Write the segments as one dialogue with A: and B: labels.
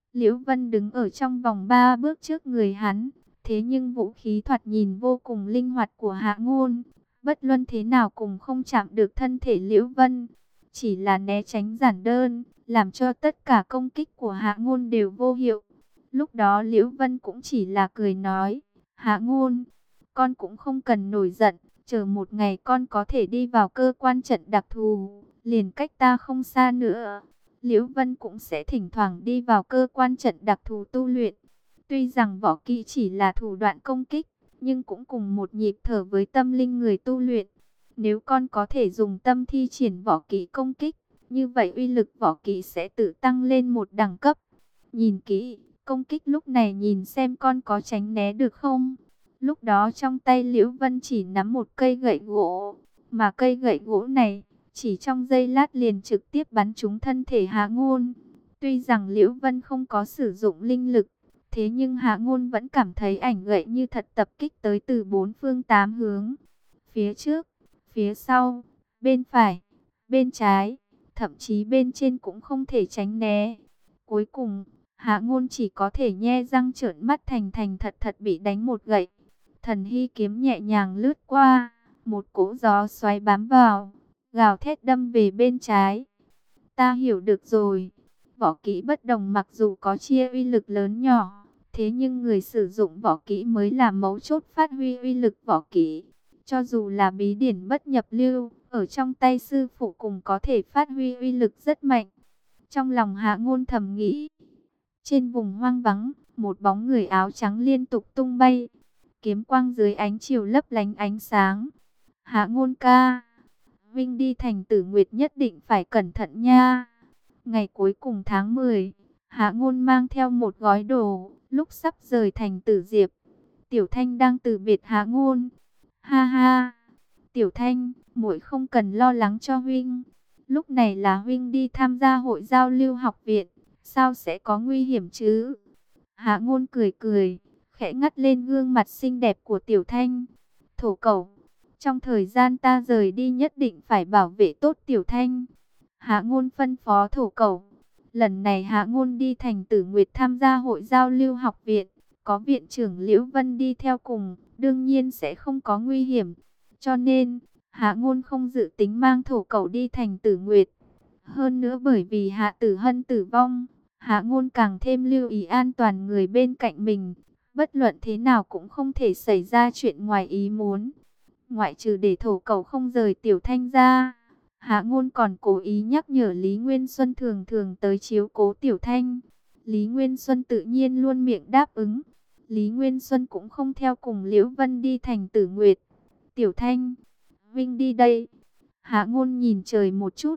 A: Liễu Vân đứng ở trong vòng 3 bước trước người hắn. Thế nhưng vũ khí thoạt nhìn vô cùng linh hoạt của Hạ Ngôn, bất luân thế nào cũng không chạm được thân thể Liễu Vân. Chỉ là né tránh giản đơn, làm cho tất cả công kích của Hạ Ngôn đều vô hiệu. Lúc đó Liễu Vân cũng chỉ là cười nói, Hạ Ngôn, con cũng không cần nổi giận, chờ một ngày con có thể đi vào cơ quan trận đặc thù, liền cách ta không xa nữa. Liễu Vân cũng sẽ thỉnh thoảng đi vào cơ quan trận đặc thù tu luyện. Tuy rằng võ kỹ chỉ là thủ đoạn công kích, nhưng cũng cùng một nhịp thở với tâm linh người tu luyện. Nếu con có thể dùng tâm thi triển võ kỹ công kích, như vậy uy lực võ kỹ sẽ tự tăng lên một đẳng cấp. Nhìn kỹ, công kích lúc này nhìn xem con có tránh né được không. Lúc đó trong tay Liễu Vân chỉ nắm một cây gậy gỗ, mà cây gậy gỗ này chỉ trong giây lát liền trực tiếp bắn trúng thân thể Hạ Ngôn. Tuy rằng Liễu Vân không có sử dụng linh lực, thế nhưng Hạ Ngôn vẫn cảm thấy ảnh gậy như thật tập kích tới từ bốn phương tám hướng. Phía trước, phía sau, bên phải, bên trái, thậm chí bên trên cũng không thể tránh né. Cuối cùng, Hạ Ngôn chỉ có thể nhe răng trợn mắt thành thành thật thật bị đánh một gậy. Thần hy kiếm nhẹ nhàng lướt qua, một cỗ gió xoáy bám vào, gào thét đâm về bên trái. Ta hiểu được rồi. Võ kỹ bất đồng mặc dù có chia uy lực lớn nhỏ, thế nhưng người sử dụng võ kỹ mới là mấu chốt phát huy uy lực võ kỹ. Cho dù là bí điển bất nhập lưu, ở trong tay sư phụ cùng có thể phát huy uy lực rất mạnh. Trong lòng Hạ Ngôn thầm nghĩ, trên vùng hoang vắng, một bóng người áo trắng liên tục tung bay, kiếm quang dưới ánh chiều lấp lánh ánh sáng. Hạ Ngôn ca, Vinh đi thành Tử Nguyệt nhất định phải cẩn thận nha. Ngày cuối cùng tháng 10, Hạ Ngôn mang theo một gói đồ, lúc sắp rời thành Tử Diệp. Tiểu Thanh đang từ biệt Hạ Ngôn. Ha ha, Tiểu Thanh, muội không cần lo lắng cho huynh. Lúc này là huynh đi tham gia hội giao lưu học viện, sao sẽ có nguy hiểm chứ? Hạ Ngôn cười cười, khẽ ngắt lên gương mặt xinh đẹp của Tiểu Thanh. Thổ Cẩu, trong thời gian ta rời đi nhất định phải bảo vệ tốt Tiểu Thanh. Hạ Ngôn phân phó Thổ Cẩu. Lần này Hạ Ngôn đi thành Tử Nguyệt tham gia hội giao lưu học viện, có viện trưởng Liễu Vân đi theo cùng, đương nhiên sẽ không có nguy hiểm. Cho nên, Hạ Ngôn không dự tính mang Thổ Cẩu đi thành Tử Nguyệt. Hơn nữa bởi vì Hạ Tử Hân tử vong, Hạ Ngôn càng thêm lưu ý an toàn người bên cạnh mình. Bất luận thế nào cũng không thể xảy ra chuyện ngoài ý muốn. Ngoại trừ để Thổ Cẩu không rời Tiểu Thanh ra, Hạ Ngôn còn cố ý nhắc nhở Lý Nguyên Xuân thường thường tới chiếu cố Tiểu Thanh. Lý Nguyên Xuân tự nhiên luôn miệng đáp ứng. Lý Nguyên Xuân cũng không theo cùng Liễu Vân đi thành Tử Nguyệt. Tiểu Thanh, Vinh đi đây. Hạ Ngôn nhìn trời một chút,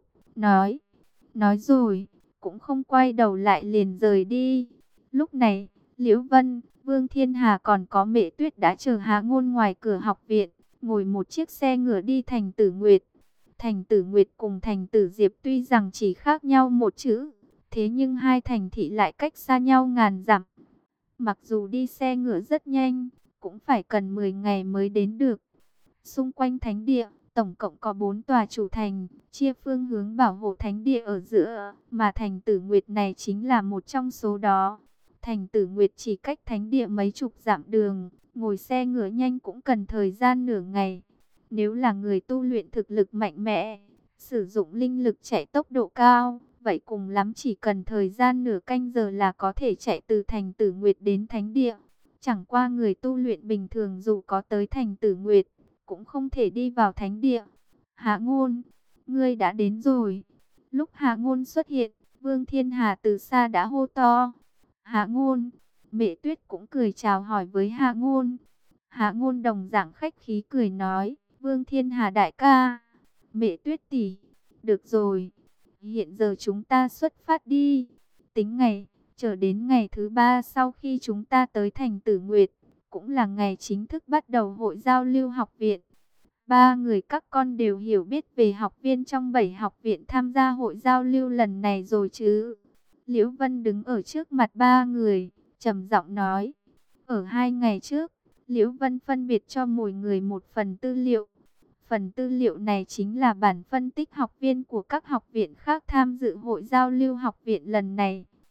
A: nói rồi, cũng không quay đầu lại liền rời đi. Lúc này, Liễu Vân, Vương Thiên Hà còn có Mẹ Tuyết đã chờ Hạ Ngôn ngoài cửa học viện, ngồi một chiếc xe ngựa đi thành Tử Nguyệt. Thành Tử Nguyệt cùng thành Tử Diệp tuy rằng chỉ khác nhau một chữ, thế nhưng hai thành thị lại cách xa nhau ngàn dặm. Mặc dù đi xe ngựa rất nhanh, cũng phải cần 10 ngày mới đến được. Xung quanh thánh địa, tổng cộng có 4 tòa chủ thành, chia phương hướng bảo hộ thánh địa ở giữa, mà thành Tử Nguyệt này chính là một trong số đó. Thành Tử Nguyệt chỉ cách thánh địa mấy chục dặm đường, ngồi xe ngựa nhanh cũng cần thời gian nửa ngày. Nếu là người tu luyện thực lực mạnh mẽ, sử dụng linh lực chạy tốc độ cao, vậy cùng lắm chỉ cần thời gian nửa canh giờ là có thể chạy từ thành Tử Nguyệt đến thánh địa. Chẳng qua người tu luyện bình thường dù có tới thành Tử Nguyệt, cũng không thể đi vào thánh địa. Hạ Ngôn, ngươi đã đến rồi. Lúc Hạ Ngôn xuất hiện, Vương Thiên Hà từ xa đã hô to. Hạ Ngôn, Mẹ Tuyết cũng cười chào hỏi với Hạ Ngôn. Hạ Ngôn đồng dạng khách khí cười nói, Vương Thiên Hà đại ca, Mẹ Tuyết tỷ, được rồi, hiện giờ chúng ta xuất phát đi. Tính ngày, chờ đến ngày thứ 3 sau khi chúng ta tới thành Tử Nguyệt, cũng là ngày chính thức bắt đầu hội giao lưu học viện. Ba người các con đều hiểu biết về học viên trong 7 học viện tham gia hội giao lưu lần này rồi chứ? Liễu Vân đứng ở trước mặt ba người, trầm giọng nói. Ở 2 ngày trước, Liễu Vân phân biệt cho mỗi người một phần tư liệu. Phần tư liệu này chính là bản phân tích học viên của các học viện khác tham dự hội giao lưu học viện lần này.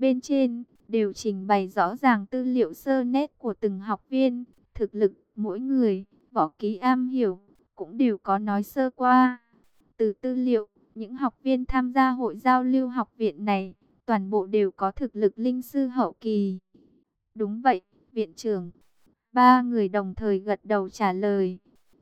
A: Bên trên đều trình bày rõ ràng tư liệu sơ nét của từng học viên, thực lực mỗi người, võ kỹ am hiểu, cũng đều có nói sơ qua. Từ tư liệu, những học viên tham gia hội giao lưu học viện này, toàn bộ đều có thực lực linh sư hậu kỳ. Đúng vậy, viện trưởng. Ba người đồng thời gật đầu trả lời.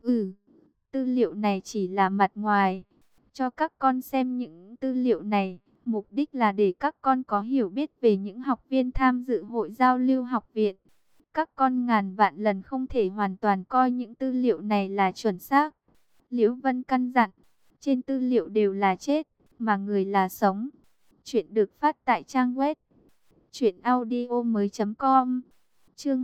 A: Tư liệu này chỉ là mặt ngoài. Cho các con xem những tư liệu này, mục đích là để các con có hiểu biết về những học viên tham dự hội giao lưu học viện. Các con ngàn vạn lần không thể hoàn toàn coi những tư liệu này là chuẩn xác. Liễu Vân căn dặn, trên tư liệu đều là chết, mà người là sống. Chuyện được phát tại trang web truyệnaudiomoi.com. Chương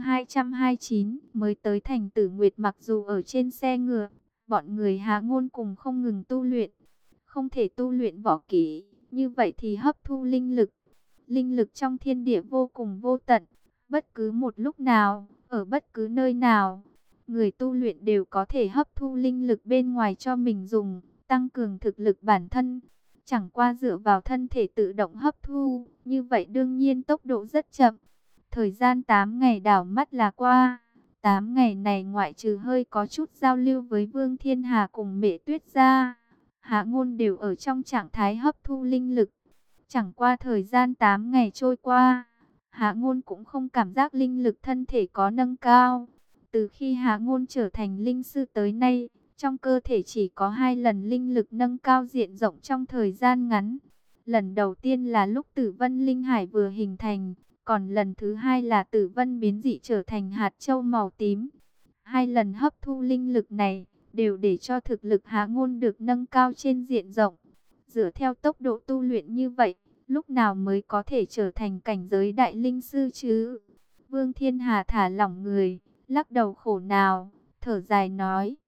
A: 229, mới tới thành Tử Nguyệt, mặc dù ở trên xe ngựa, bọn người Hạ Ngôn cùng không ngừng tu luyện. Không thể tu luyện võ kỹ, như vậy thì hấp thu linh lực. Linh lực trong thiên địa vô cùng vô tận, bất cứ một lúc nào, ở bất cứ nơi nào, người tu luyện đều có thể hấp thu linh lực bên ngoài cho mình dùng, tăng cường thực lực bản thân. Chẳng qua dựa vào thân thể tự động hấp thu, như vậy đương nhiên tốc độ rất chậm. Thời gian 8 ngày đảo mắt là qua. 8 ngày này ngoại trừ hơi có chút giao lưu với Vương Thiên Hà cùng Mễ Tuyết ra, Hạ Ngôn đều ở trong trạng thái hấp thu linh lực. Chẳng qua thời gian 8 ngày trôi qua, Hạ Ngôn cũng không cảm giác linh lực thân thể có nâng cao. Từ khi Hạ Ngôn trở thành linh sư tới nay, trong cơ thể chỉ có 2 lần linh lực nâng cao diện rộng trong thời gian ngắn. Lần đầu tiên là lúc Tử Vân Linh Hải vừa hình thành, còn lần thứ hai là Tử Vân biến dị trở thành hạt châu màu tím. 2 lần hấp thu linh lực này đều để cho thực lực Hạ Ngôn được nâng cao trên diện rộng. Dựa theo tốc độ tu luyện như vậy, lúc nào mới có thể trở thành cảnh giới đại linh sư chứ? Vương Thiên Hà thả lỏng người, lắc đầu khổ nào, thở dài nói.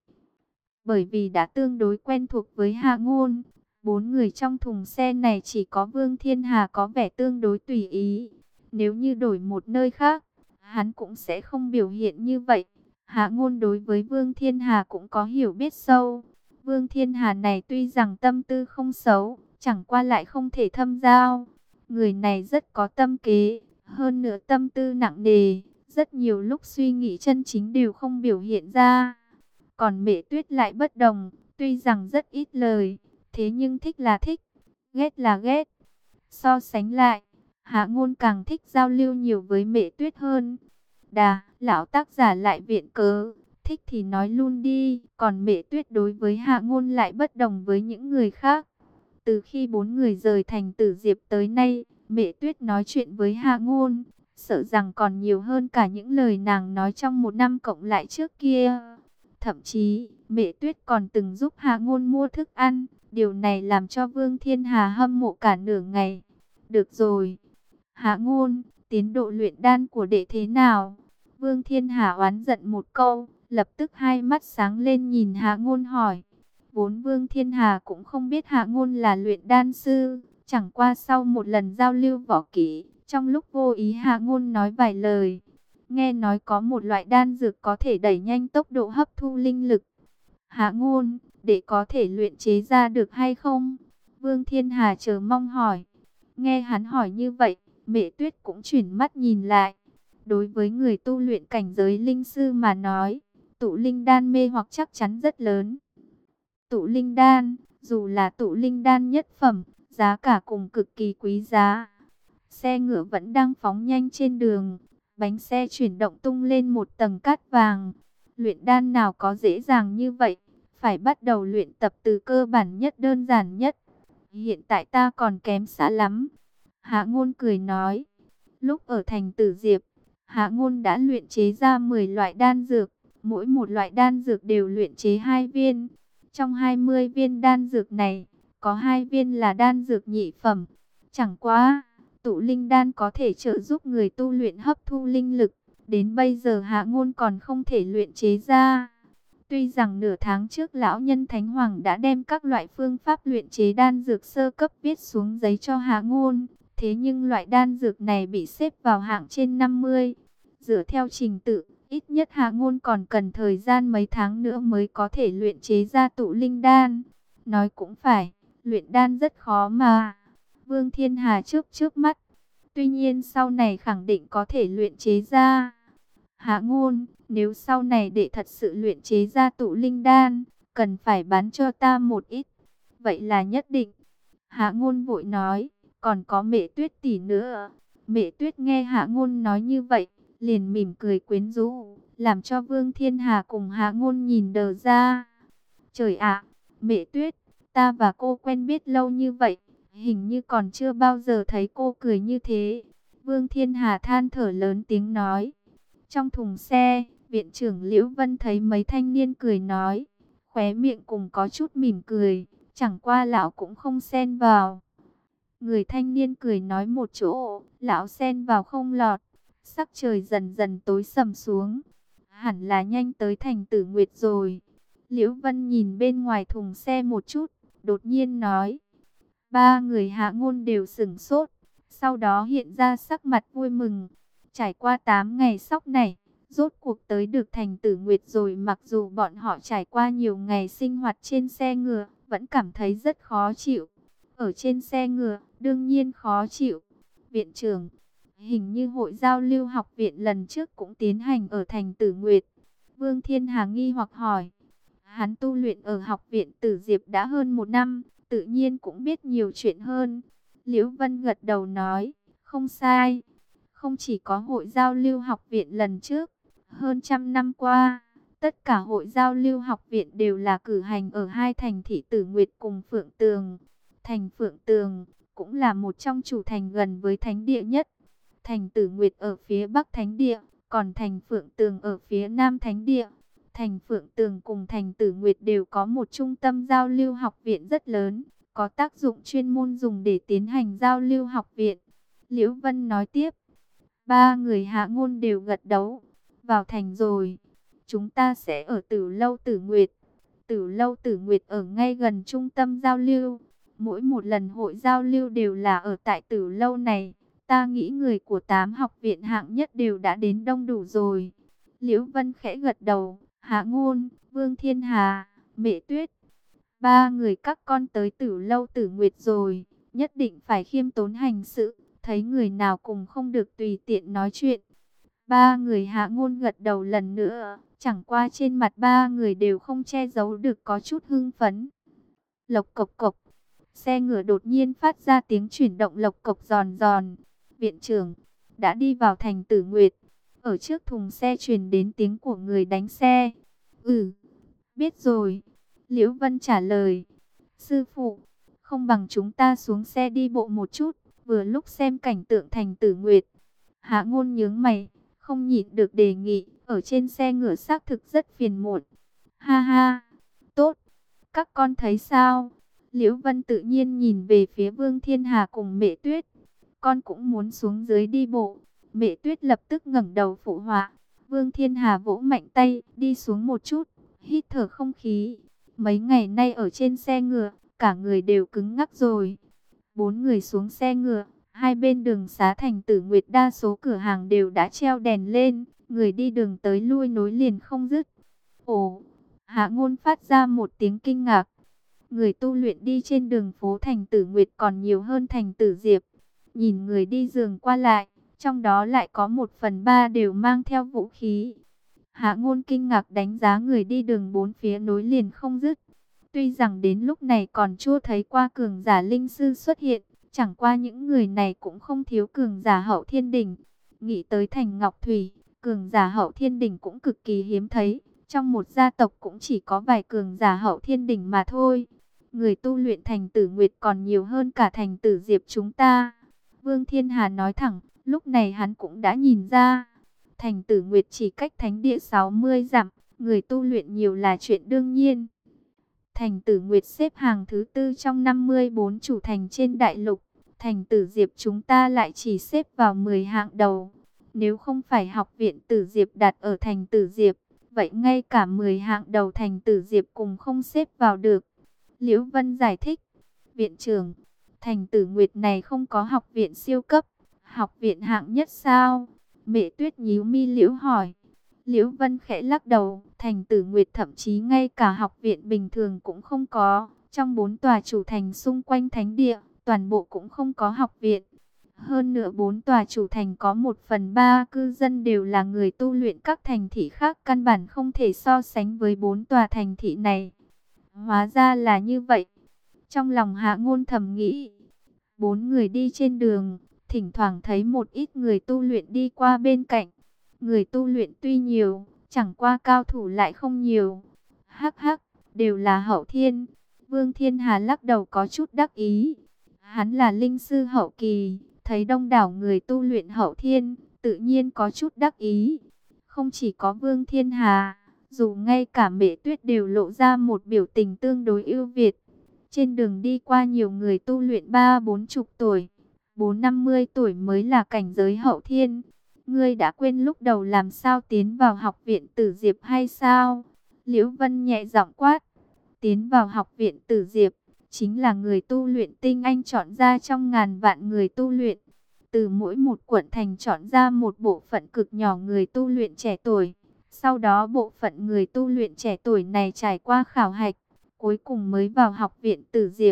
A: Bởi vì đã tương đối quen thuộc với Hạ Ngôn, 4 người trong thùng xe này chỉ có Vương Thiên Hà có vẻ tương đối tùy ý. Nếu như đổi một nơi khác, hắn cũng sẽ không biểu hiện như vậy. Hạ Ngôn đối với Vương Thiên Hà cũng có hiểu biết sâu. Vương Thiên Hà này tuy rằng tâm tư không xấu, chẳng qua lại không thể thâm giao. Người này rất có tâm kế, hơn nữa tâm tư nặng nề, rất nhiều lúc suy nghĩ chân chính đều không biểu hiện ra. Còn Mễ Tuyết lại bất đồng, tuy rằng rất ít lời, thế nhưng thích là thích, ghét là ghét. So sánh lại, Hạ Ngôn càng thích giao lưu nhiều với Mễ Tuyết hơn. Lão tác giả lại viện cớ, thích thì nói luôn đi. Còn Mễ Tuyết đối với Hạ Ngôn lại bất đồng với những người khác. Từ khi 4 người rời thành Tử Diệp tới nay, Mễ Tuyết nói chuyện với Hạ Ngôn, sợ rằng còn nhiều hơn cả những lời nàng nói trong 1 năm cộng lại trước kia. Thậm chí, Mễ Tuyết còn từng giúp Hạ Ngôn mua thức ăn. Điều này làm cho Vương Thiên Hà hâm mộ cả nửa ngày. Được rồi, Hạ Ngôn, tiến độ luyện đan của đệ thế nào? Vương Thiên Hà oán giận một câu, lập tức hai mắt sáng lên nhìn Hạ Ngôn hỏi. Vốn Vương Thiên Hà cũng không biết Hạ Ngôn là luyện đan sư, chẳng qua sau một lần giao lưu võ kỹ, trong lúc vô ý Hạ Ngôn nói vài lời. Nghe nói có một loại đan dược có thể đẩy nhanh tốc độ hấp thu linh lực. Hạ Ngôn, để có thể luyện chế ra được hay không? Vương Thiên Hà chờ mong hỏi. Nghe hắn hỏi như vậy, Mễ Tuyết cũng chuyển mắt nhìn lại. Đối với người tu luyện cảnh giới linh sư mà nói, tụ linh đan mê hoặc chắc chắn rất lớn. Tụ linh đan, dù là tụ linh đan nhất phẩm, giá cả cùng cực kỳ quý giá. Xe ngựa vẫn đang phóng nhanh trên đường, bánh xe chuyển động tung lên một tầng cát vàng. Luyện đan nào có dễ dàng như vậy, phải bắt đầu luyện tập từ cơ bản nhất đơn giản nhất. Hiện tại ta còn kém xa lắm. Hạ Ngôn cười nói, lúc ở thành Tử Diệp, Hạ Ngôn đã luyện chế ra 10 loại đan dược, mỗi một loại đan dược đều luyện chế 2 viên. Trong 20 viên đan dược này, có 2 viên là đan dược nhị phẩm. Chẳng quá, tụ linh đan có thể trợ giúp người tu luyện hấp thu linh lực, đến bây giờ Hạ Ngôn còn không thể luyện chế ra. Tuy rằng nửa tháng trước lão nhân Thánh Hoàng đã đem các loại phương pháp luyện chế đan dược sơ cấp viết xuống giấy cho Hạ Ngôn, thế nhưng loại đan dược này bị xếp vào hạng trên 50. Dựa theo trình tự, ít nhất Hạ Ngôn còn cần thời gian mấy tháng nữa mới có thể luyện chế ra tụ linh đan. Nói cũng phải, luyện đan rất khó mà. Vương Thiên Hà chớp chớp mắt. Tuy nhiên sau này khẳng định có thể luyện chế ra. Hạ Ngôn, nếu sau này để thật sự luyện chế ra tụ linh đan, cần phải bán cho ta một ít. Vậy là nhất định. Hạ Ngôn vội nói, còn có Mẹ Tuyết tỷ nữa. Mẹ Tuyết nghe Hạ Ngôn nói như vậy, liền mỉm cười quyến rũ, làm cho Vương Thiên Hà cùng Hạ Ngôn nhìn đờ ra. Trời ạ, Mẹ Tuyết, ta và cô quen biết lâu như vậy, hình như còn chưa bao giờ thấy cô cười như thế. Vương Thiên Hà than thở lớn tiếng nói. Trong thùng xe, viện trưởng Liễu Vân thấy mấy thanh niên cười nói, khóe miệng cùng có chút mỉm cười, chẳng qua lão cũng không xen vào. Người thanh niên cười nói một chỗ, lão xen vào không lọt. Sắc trời dần dần tối sầm xuống, hẳn là nhanh tới thành Tử Nguyệt rồi. Liễu Vân nhìn bên ngoài thùng xe một chút, đột nhiên nói. Ba người Hạ Ngôn đều sửng sốt, sau đó hiện ra sắc mặt vui mừng. Trải qua 8 ngày sóc này, rốt cuộc tới được thành Tử Nguyệt rồi. Mặc dù bọn họ trải qua nhiều ngày sinh hoạt trên xe ngựa, vẫn cảm thấy rất khó chịu. Ở trên xe ngựa, đương nhiên khó chịu. Viện trưởng, hình như hội giao lưu học viện lần trước cũng tiến hành ở thành Tử Nguyệt. Vương Thiên Hà nghi hoặc hỏi. Hắn tu luyện ở học viện Tử Diệp đã hơn 1 năm, tự nhiên cũng biết nhiều chuyện hơn. Liễu Vân gật đầu nói, không sai. Không chỉ có hội giao lưu học viện lần trước, hơn 100 năm qua, tất cả hội giao lưu học viện đều là cử hành ở hai thành thị Tử Nguyệt cùng Phượng Tường. Thành Phượng Tường cũng là một trong chủ thành gần với thánh địa nhất. Thành Tử Nguyệt ở phía Bắc thánh địa, còn thành Phượng Tường ở phía Nam thánh địa. Thành Phượng Tường cùng thành Tử Nguyệt đều có một trung tâm giao lưu học viện rất lớn, có tác dụng chuyên môn dùng để tiến hành giao lưu học viện. Liễu Vân nói tiếp, ba người Hạ Ngôn đều gật đầu. Vào thành rồi, chúng ta sẽ ở Tử Lâu Tử Nguyệt. Tử Lâu Tử Nguyệt ở ngay gần trung tâm giao lưu. Mỗi một lần hội giao lưu đều là ở tại Tử Lâu này. Ta nghĩ người của 8 học viện hạng nhất đều đã đến đông đủ rồi. Liễu Vân khẽ gật đầu. Hạ Ngôn, Vương Thiên Hà, Mẹ Tuyết, ba người các con tới Tử Lâu Tử Nguyệt rồi, nhất định phải khiêm tốn hành sự, thấy người nào cùng không được tùy tiện nói chuyện. Ba người Hạ Ngôn gật đầu lần nữa, chẳng qua trên mặt ba người đều không che giấu được có chút hưng phấn. Lộc cộc cộc, xe ngựa đột nhiên phát ra tiếng chuyển động lộc cộc giòn giòn. Viện trưởng đã đi vào thành Tử Nguyệt. Ở trước thùng xe truyền đến tiếng của người đánh xe. Ừ, biết rồi. Liễu Vân trả lời. Sư phụ, không bằng chúng ta xuống xe đi bộ một chút, vừa lúc xem cảnh tượng thành Tử Nguyệt. Hạ Ngôn nhướng mày, không nhịn được đề nghị. Ở trên xe ngựa xác thực rất phiền muộn. Ha ha, tốt. Các con thấy sao? Liễu Vân tự nhiên nhìn về phía Vương Thiên Hà cùng Mẹ Tuyết. Con cũng muốn xuống dưới đi bộ. Mẹ Tuyết lập tức ngẩng đầu phụ họa. Vương Thiên Hà vỗ mạnh tay, đi xuống một chút, hít thở không khí. Mấy ngày nay ở trên xe ngựa, cả người đều cứng ngắc rồi. 4 người xuống xe ngựa, hai bên đường xá thành Tử Nguyệt đa số cửa hàng đều đã treo đèn lên, người đi đường tới lui nối liền không dứt. Ồ, Hạ Ngôn phát ra một tiếng kinh ngạc. Người tu luyện đi trên đường phố thành Tử Nguyệt còn nhiều hơn thành Tử Diệp. Nhìn người đi giường qua lại, trong đó lại có 1/3 đều mang theo vũ khí. Hạ Ngôn kinh ngạc đánh giá người đi đường bốn phía nối liền không dứt. Tuy rằng đến lúc này còn chưa thấy qua cường giả linh sư xuất hiện, chẳng qua những người này cũng không thiếu cường giả hậu thiên đỉnh. Nghĩ tới thành Ngọc Thủy, cường giả hậu thiên đỉnh cũng cực kỳ hiếm thấy. Trong một gia tộc cũng chỉ có vài cường giả hậu thiên đỉnh mà thôi. Người tu luyện thành Tử Nguyệt còn nhiều hơn cả thành Tử Diệp chúng ta. Vương Thiên Hà nói thẳng, lúc này hắn cũng đã nhìn ra. Thành Tử Nguyệt chỉ cách thánh địa 60 dặm, người tu luyện nhiều là chuyện đương nhiên. Thành Tử Nguyệt xếp hàng thứ 4 trong 54 chủ thành trên đại lục. Thành Tử Diệp chúng ta lại chỉ xếp vào 10 hạng đầu. Nếu không phải học viện Tử Diệp đặt ở thành Tử Diệp, vậy ngay cả 10 hạng đầu thành Tử Diệp cùng không xếp vào được. Liễu Vân giải thích. Viện trưởng, thành Tử Nguyệt này không có học viện siêu cấp, học viện hạng nhất sao? Mẹ Tuyết nhíu mi liễu hỏi. Liễu Vân khẽ lắc đầu, thành Tử Nguyệt thậm chí ngay cả học viện bình thường cũng không có. Trong 4 tòa chủ thành xung quanh thánh địa, toàn bộ cũng không có học viện. Hơn nữa 4 tòa chủ thành có 1/3 cư dân đều là người tu luyện, các thành thị khác căn bản không thể so sánh với 4 tòa thành thị này. Hóa ra là như vậy. Trong lòng Hạ Ngôn thầm nghĩ. 4 người đi trên đường, thỉnh thoảng thấy một ít người tu luyện đi qua bên cạnh. Người tu luyện tuy nhiều, chẳng qua cao thủ lại không nhiều. Hắc hắc, đều là hậu thiên. Vương Thiên Hà lắc đầu có chút đắc ý. Hắn là linh sư hậu kỳ, thấy đông đảo người tu luyện hậu thiên, tự nhiên có chút đắc ý. Không chỉ có Vương Thiên Hà, dù ngay cả Mễ Tuyết đều lộ ra một biểu tình tương đối ưu việt. Trên đường đi qua nhiều người tu luyện 30-40 tuổi, 40-50 tuổi mới là cảnh giới hậu thiên. Ngươi đã quên lúc đầu làm sao tiến vào học viện Tử Diệp hay sao? Liễu Vân nhẹ giọng quát. Tiến vào học viện Tử Diệp, chính là người tu luyện tinh anh chọn ra trong ngàn vạn người tu luyện. Từ mỗi một quận thành chọn ra một bộ phận cực nhỏ người tu luyện trẻ tuổi. Sau đó bộ phận người tu luyện trẻ tuổi này trải qua khảo hạch, cuối cùng mới vào học viện Tử Diệp.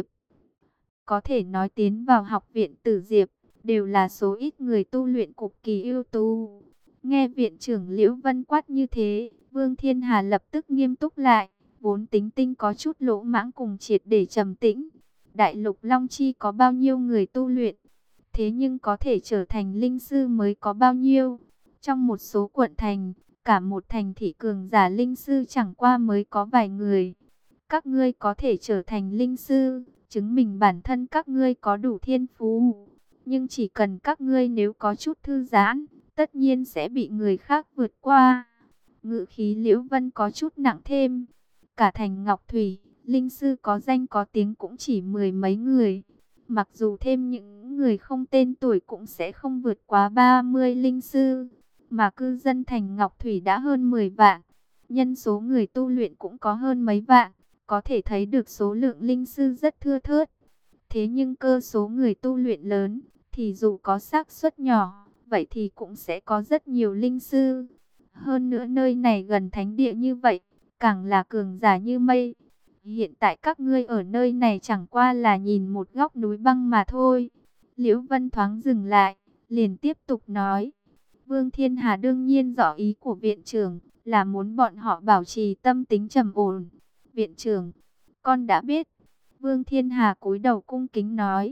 A: Có thể nói tiến vào học viện Tử Diệp, đều là số ít người tu luyện cực kỳ ưu tú. Nghe viện trưởng Liễu Vân quát như thế, Vương Thiên Hà lập tức nghiêm túc lại, vốn tính tinh có chút lỗ mãng cùng triệt để trầm tĩnh. Đại lục Long Chi có bao nhiêu người tu luyện, thế nhưng có thể trở thành linh sư mới có bao nhiêu. Trong một số quận thành, cả một thành thị cường giả linh sư chẳng qua mới có vài người. Các ngươi có thể trở thành linh sư, chứng minh bản thân các ngươi có đủ thiên phú. Nhưng chỉ cần các ngươi nếu có chút thư giãn, tất nhiên sẽ bị người khác vượt qua. Ngữ khí Liễu Vân có chút nặng thêm. Cả thành Ngọc Thủy, linh sư có danh có tiếng cũng chỉ 10 mấy người. Mặc dù thêm những người không tên tuổi cũng sẽ không vượt quá 30 linh sư. Mà cư dân thành Ngọc Thủy đã hơn 10 vạn. Nhân số người tu luyện cũng có hơn mấy vạn. Có thể thấy được số lượng linh sư rất thưa thớt. Thế nhưng cơ số người tu luyện lớn, thì dù có xác suất nhỏ, vậy thì cũng sẽ có rất nhiều linh sư. Hơn nữa nơi này gần thánh địa như vậy, càng là cường giả như mây. Hiện tại các ngươi ở nơi này chẳng qua là nhìn một góc núi băng mà thôi. Liễu Vân thoáng dừng lại, liền tiếp tục nói. Vương Thiên Hà đương nhiên rõ ý của viện trưởng, là muốn bọn họ bảo trì tâm tính trầm ổn. Viện trưởng, con đã biết. Vương Thiên Hà cúi đầu cung kính nói.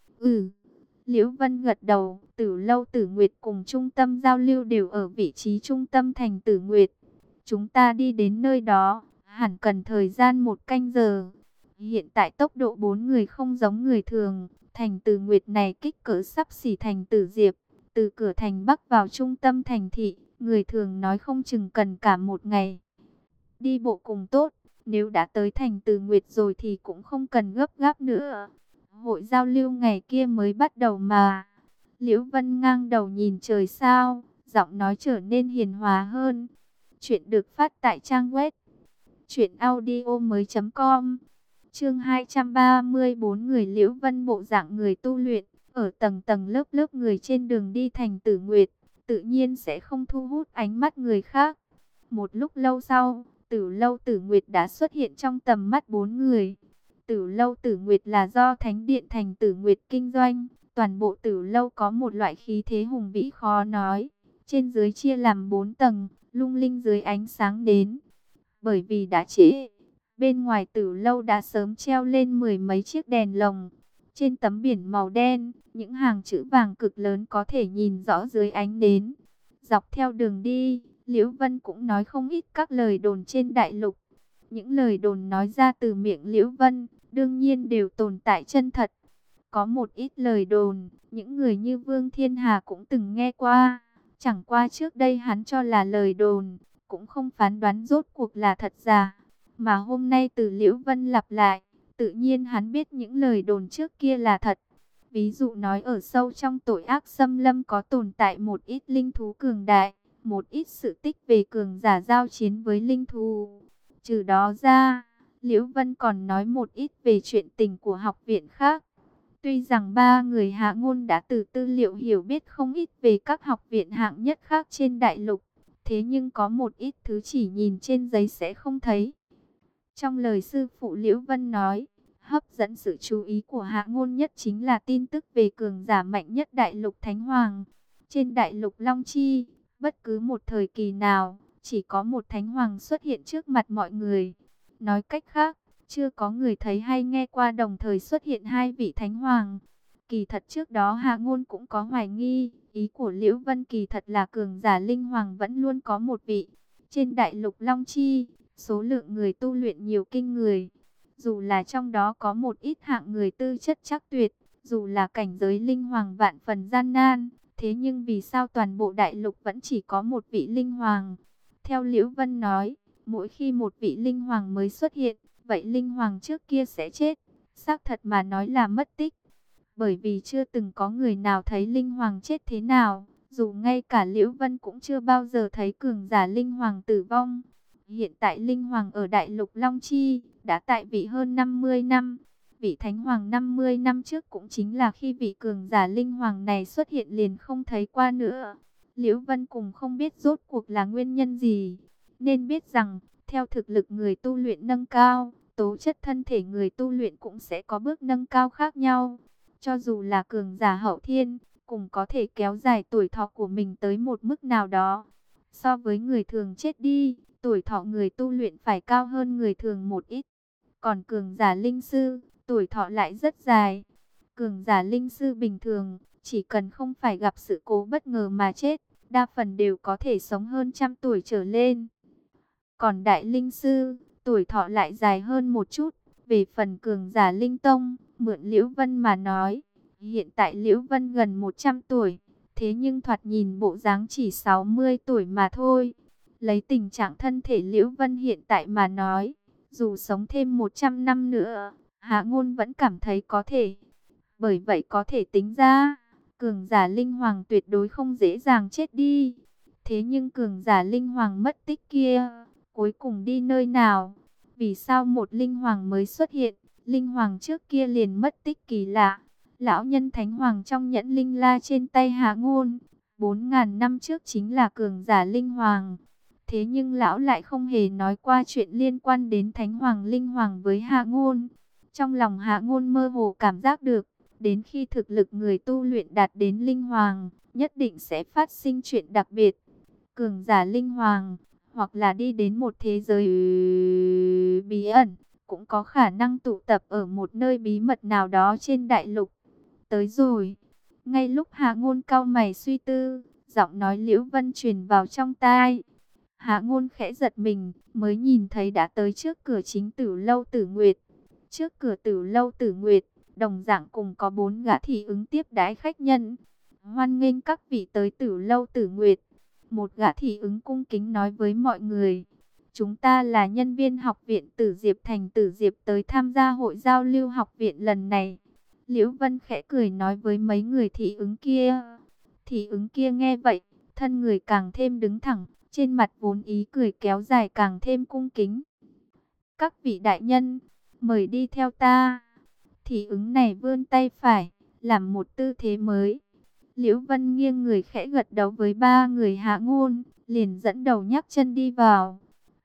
A: Liễu Vân gật đầu. Tử Lâu Tử Nguyệt cùng trung tâm giao lưu đều ở vị trí trung tâm thành Tử Nguyệt. Chúng ta đi đến nơi đó, hẳn cần thời gian 1 canh giờ. Hiện tại tốc độ 4 người không giống người thường. Thành Tử Nguyệt này kích cỡ sắp xỉ thành Tử Diệp. Từ cửa thành Bắc vào trung tâm thành thị, người thường nói không chừng cần cả 1 ngày. Đi bộ cùng tốt. Nếu đã tới thành Tử Nguyệt rồi thì cũng không cần gấp gáp nữa. Hội giao lưu ngày kia mới bắt đầu mà. Liễu Vân ngang đầu nhìn trời sao, giọng nói trở nên hiền hòa hơn. Chuyện được phát tại trang web truyệnaudiomoi.com. Chương 234, người Liễu Vân bộ dạng người tu luyện, ở tầng tầng lớp lớp người trên đường đi thành Tử Nguyệt, tự nhiên sẽ không thu hút ánh mắt người khác. Một lúc lâu sau, Tử Lâu Tử Nguyệt đã xuất hiện trong tầm mắt 4 người. Tử Lâu Tử Nguyệt là do Thánh Điện thành Tử Nguyệt kinh doanh. Toàn bộ Tử Lâu có một loại khí thế hùng vĩ khó nói. Trên dưới chia làm 4 tầng, lung linh dưới ánh sáng đến. Bởi vì đã trễ, bên ngoài Tử Lâu đã sớm treo lên 10 mấy chiếc đèn lồng. Trên tấm biển màu đen, những hàng chữ vàng cực lớn có thể nhìn rõ dưới ánh nến. Dọc theo đường đi, Liễu Vân cũng nói không ít các lời đồn trên đại lục. Những lời đồn nói ra từ miệng Liễu Vân, đương nhiên đều tồn tại chân thật. Có một ít lời đồn, những người như Vương Thiên Hà cũng từng nghe qua. Chẳng qua trước đây hắn cho là lời đồn, cũng không phán đoán rốt cuộc là thật giả. Mà hôm nay từ Liễu Vân lặp lại, tự nhiên hắn biết những lời đồn trước kia là thật. Ví dụ nói ở sâu trong tội ác xâm lâm có tồn tại một ít linh thú cường đại, một ít sự tích về cường giả giao chiến với linh thú. Trừ đó ra, Liễu Vân còn nói một ít về chuyện tình của học viện khác. Tuy rằng 3 người Hạ Ngôn đã từ tư liệu hiểu biết không ít về các học viện hạng nhất khác trên đại lục, thế nhưng có một ít thứ chỉ nhìn trên giấy sẽ không thấy. Trong lời sư phụ Liễu Vân nói, Hấp dẫn sự chú ý của Hạ Ngôn nhất chính là tin tức về cường giả mạnh nhất đại lục Thánh Hoàng. Trên đại lục Long Chi, bất cứ một thời kỳ nào, chỉ có một Thánh Hoàng xuất hiện trước mặt mọi người. Nói cách khác, chưa có người thấy hay nghe qua đồng thời xuất hiện hai vị Thánh Hoàng. Kỳ thật trước đó Hạ Ngôn cũng có hoài nghi, ý của Liễu Vân kỳ thật là cường giả linh hoàng vẫn luôn có một vị. Trên đại lục Long Chi, số lượng người tu luyện nhiều kinh người. Dù là trong đó có một ít hạng người tư chất chắc tuyệt, dù là cảnh giới linh hoàng vạn phần gian nan, thế nhưng vì sao toàn bộ đại lục vẫn chỉ có một vị linh hoàng? Theo Liễu Vân nói, mỗi khi một vị linh hoàng mới xuất hiện, vậy linh hoàng trước kia sẽ chết. Xác thật mà nói là mất tích. Bởi vì chưa từng có người nào thấy linh hoàng chết thế nào, dù ngay cả Liễu Vân cũng chưa bao giờ thấy cường giả linh hoàng tử vong. Hiện tại linh hoàng ở đại lục Long Chi đã tại vị hơn 50 năm. Vị thánh hoàng 50 năm trước cũng chính là khi vị cường giả linh hoàng này xuất hiện liền không thấy qua nữa. Liễu Vân cùng không biết rốt cuộc là nguyên nhân gì. Nên biết rằng, theo thực lực người tu luyện nâng cao, tố chất thân thể người tu luyện cũng sẽ có bước nâng cao khác nhau. Cho dù là cường giả hậu thiên, cũng có thể kéo dài tuổi thọ của mình tới một mức nào đó. So với người thường chết đi, tuổi thọ người tu luyện phải cao hơn người thường một ít. Còn cường giả linh sư, tuổi thọ lại rất dài. Cường giả linh sư bình thường, chỉ cần không phải gặp sự cố bất ngờ mà chết, đa phần đều có thể sống hơn 100 tuổi trở lên. Còn đại linh sư, tuổi thọ lại dài hơn một chút. Về phần cường giả linh tông, mượn Liễu Vân mà nói, hiện tại Liễu Vân gần 100 tuổi, thế nhưng thoạt nhìn bộ dáng chỉ 60 tuổi mà thôi. Lấy tình trạng thân thể Liễu Vân hiện tại mà nói, dù sống thêm 100 năm nữa, Hạ Ngôn vẫn cảm thấy có thể. Bởi vậy có thể tính ra, cường giả linh hoàng tuyệt đối không dễ dàng chết đi. Thế nhưng cường giả linh hoàng mất tích kia, cuối cùng đi nơi nào? Vì sao một linh hoàng mới xuất hiện, linh hoàng trước kia liền mất tích kỳ lạ? Lão nhân thánh hoàng trong nhẫn linh la trên tay Hạ Ngôn, 4.000 năm trước chính là cường giả linh hoàng. Thế nhưng lão lại không hề nói qua chuyện liên quan đến thánh hoàng linh hoàng với Hạ Ngôn. Trong lòng Hạ Ngôn mơ hồ cảm giác được, đến khi thực lực người tu luyện đạt đến linh hoàng, nhất định sẽ phát sinh chuyện đặc biệt. Cường giả linh hoàng, hoặc là đi đến một thế giới bí ẩn, cũng có khả năng tụ tập ở một nơi bí mật nào đó trên đại lục. Tới rồi. Ngay lúc Hạ Ngôn cau mày suy tư, giọng nói Liễu Vân truyền vào trong tai. Hạ Ngôn khẽ giật mình, mới nhìn thấy đã tới trước cửa chính Tử lâu Tử Nguyệt. Trước cửa Tử lâu Tử Nguyệt, đồng dạng cùng có 4 gã thị ứng tiếp đãi khách nhân. Hoan nghênh các vị tới Tử lâu Tử Nguyệt. Một gã thị ứng cung kính nói với mọi người. Chúng ta là nhân viên học viện Tử Diệp Thành Tử Diệp tới tham gia hội giao lưu học viện lần này. Liễu Vân khẽ cười nói với mấy người thị ứng kia. Thị ứng kia nghe vậy, thân người càng thêm đứng thẳng, trên mặt vốn ý cười kéo dài càng thêm cung kính. Các vị đại nhân, mời đi theo ta. Thị ứng này vươn tay phải, làm một tư thế mới. Liễu Vân nghiêng người khẽ gật đầu với 3 người Hạ Ngôn, liền dẫn đầu nhắc chân đi vào.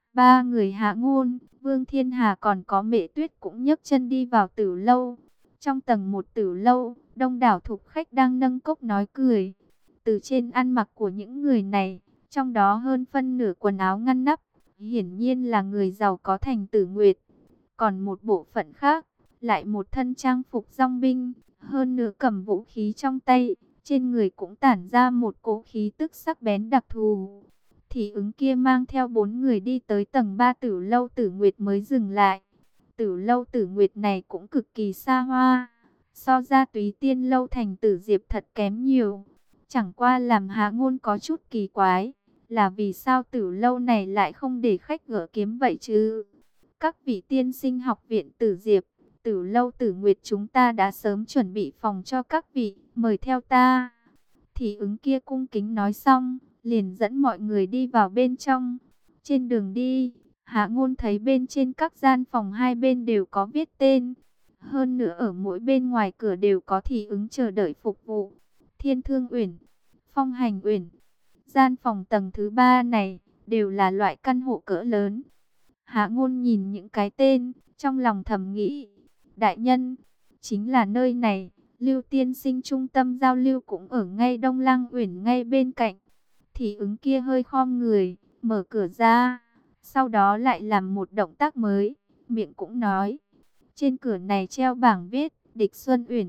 A: 3 người Hạ Ngôn, Vương Thiên Hà còn có Mễ Tuyết cũng nhấc chân đi vào Tử lâu. Trong tầng 1 Tử lâu, đông đảo thục khách đang nâng cốc nói cười. Từ trên ăn mặc của những người này, trong đó hơn phân nửa quần áo ngăn nắp, hiển nhiên là người giàu có thành Tử Nguyệt. Còn một bộ phận khác, lại một thân trang phục dong binh, hơn nửa cầm vũ khí trong tay, trên người cũng tản ra một cỗ khí tức sắc bén đặc thù. Thị ứng kia mang theo 4 người đi tới tầng 3 Tử lâu Tử Nguyệt mới dừng lại. Tử lâu Tử Nguyệt này cũng cực kỳ xa hoa, so ra Túy Tiên lâu thành Tử Diệp thật kém nhiều. Chẳng qua làm Hạ Ngôn có chút kỳ quái, là vì sao Tử lâu này lại không để khách gỡ kiếm vậy chứ? Các vị tiên sinh học viện Tử Diệp, Tử lâu Tử Nguyệt chúng ta đã sớm chuẩn bị phòng cho các vị, mời theo ta. Thị ứng kia cung kính nói xong, liền dẫn mọi người đi vào bên trong. Trên đường đi, Hạ Ngôn thấy bên trên các gian phòng hai bên đều có viết tên. Hơn nữa ở mỗi bên ngoài cửa đều có thị ứng chờ đợi phục vụ. Thiên Thương Uyển, Phong Hành Uyển. Gian phòng tầng thứ 3 này đều là loại căn hộ cỡ lớn. Hạ Ngôn nhìn những cái tên, trong lòng thầm nghĩ, đại nhân, chính là nơi này. Lưu tiên sinh trung tâm giao lưu cũng ở ngay Đông Lăng Uyển ngay bên cạnh. Thì ứng kia hơi khom người, mở cửa ra, sau đó lại làm một động tác mới, miệng cũng nói. Trên cửa này treo bảng viết, Địch Xuân Uyển.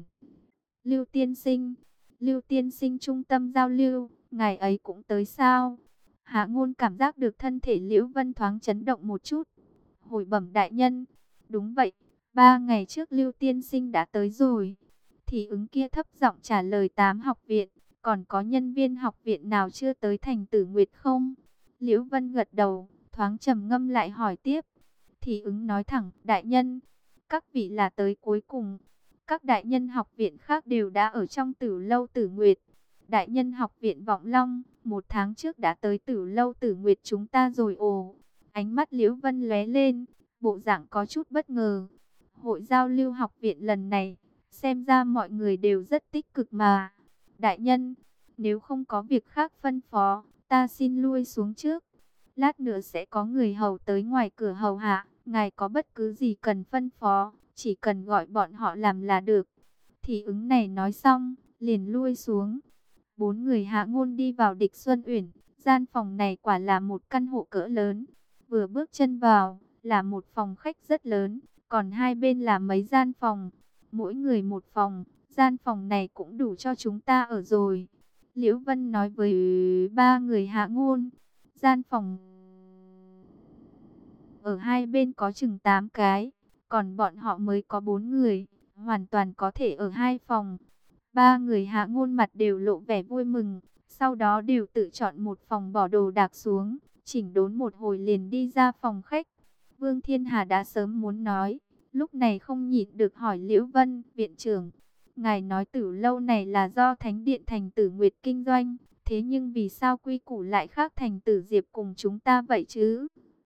A: Lưu tiên sinh trung tâm giao lưu, ngài ấy cũng tới sao? Hạ Ngôn cảm giác được thân thể Liễu Vân thoáng chấn động một chút. Hồi bẩm đại nhân, đúng vậy, 3 ngày trước Lưu tiên sinh đã tới rồi. Thì ứng kia thấp giọng trả lời 8 học viện, còn có nhân viên học viện nào chưa tới Thành Tử Nguyệt không? Liễu Vân gật đầu, thoáng trầm ngâm lại hỏi tiếp. Thì ứng nói thẳng, đại nhân, các vị là tới cuối cùng. Các đại nhân học viện khác đều đã ở trong Tử lâu Tử Nguyệt. Đại nhân học viện Vọng Long, 1 tháng trước đã tới Tử lâu Tử Nguyệt chúng ta rồi ồ. Ánh mắt Liễu Vân lóe lên, bộ dạng có chút bất ngờ. Hội giao lưu học viện lần này, xem ra mọi người đều rất tích cực mà. Đại nhân, nếu không có việc khác phân phó, ta xin lui xuống trước. Lát nữa sẽ có người hầu tới ngoài cửa hầu hạ. Ngài có bất cứ gì cần phân phó, chỉ cần gọi bọn họ làm là được. Thì ứng này nói xong, liền lui xuống. 4 người Hạ Ngôn đi vào Địch Xuân Uyển. Gian phòng này quả là một căn hộ cỡ lớn. Vừa bước chân vào, là một phòng khách rất lớn. Còn hai bên là mấy gian phòng. Mỗi người một phòng, gian phòng này cũng đủ cho chúng ta ở rồi. Liễu Vân nói với 3 người Hạ Ngôn. Gian phòng ở hai bên có chừng 8 cái, còn bọn họ mới có 4 người, hoàn toàn có thể ở 2 phòng. 3 người Hạ Ngôn mặt đều lộ vẻ vui mừng, sau đó đều tự chọn một phòng bỏ đồ đạc xuống, chỉnh đốn một hồi liền đi ra phòng khách. Vương Thiên Hà đã sớm muốn nói, lúc này không nhịn được hỏi Liễu Vân, viện trưởng, ngài nói Tử lâu này là do Thánh điện Thành Tử Nguyệt kinh doanh, thế nhưng vì sao quy củ lại khác Thành Tử Diệp cùng chúng ta vậy chứ?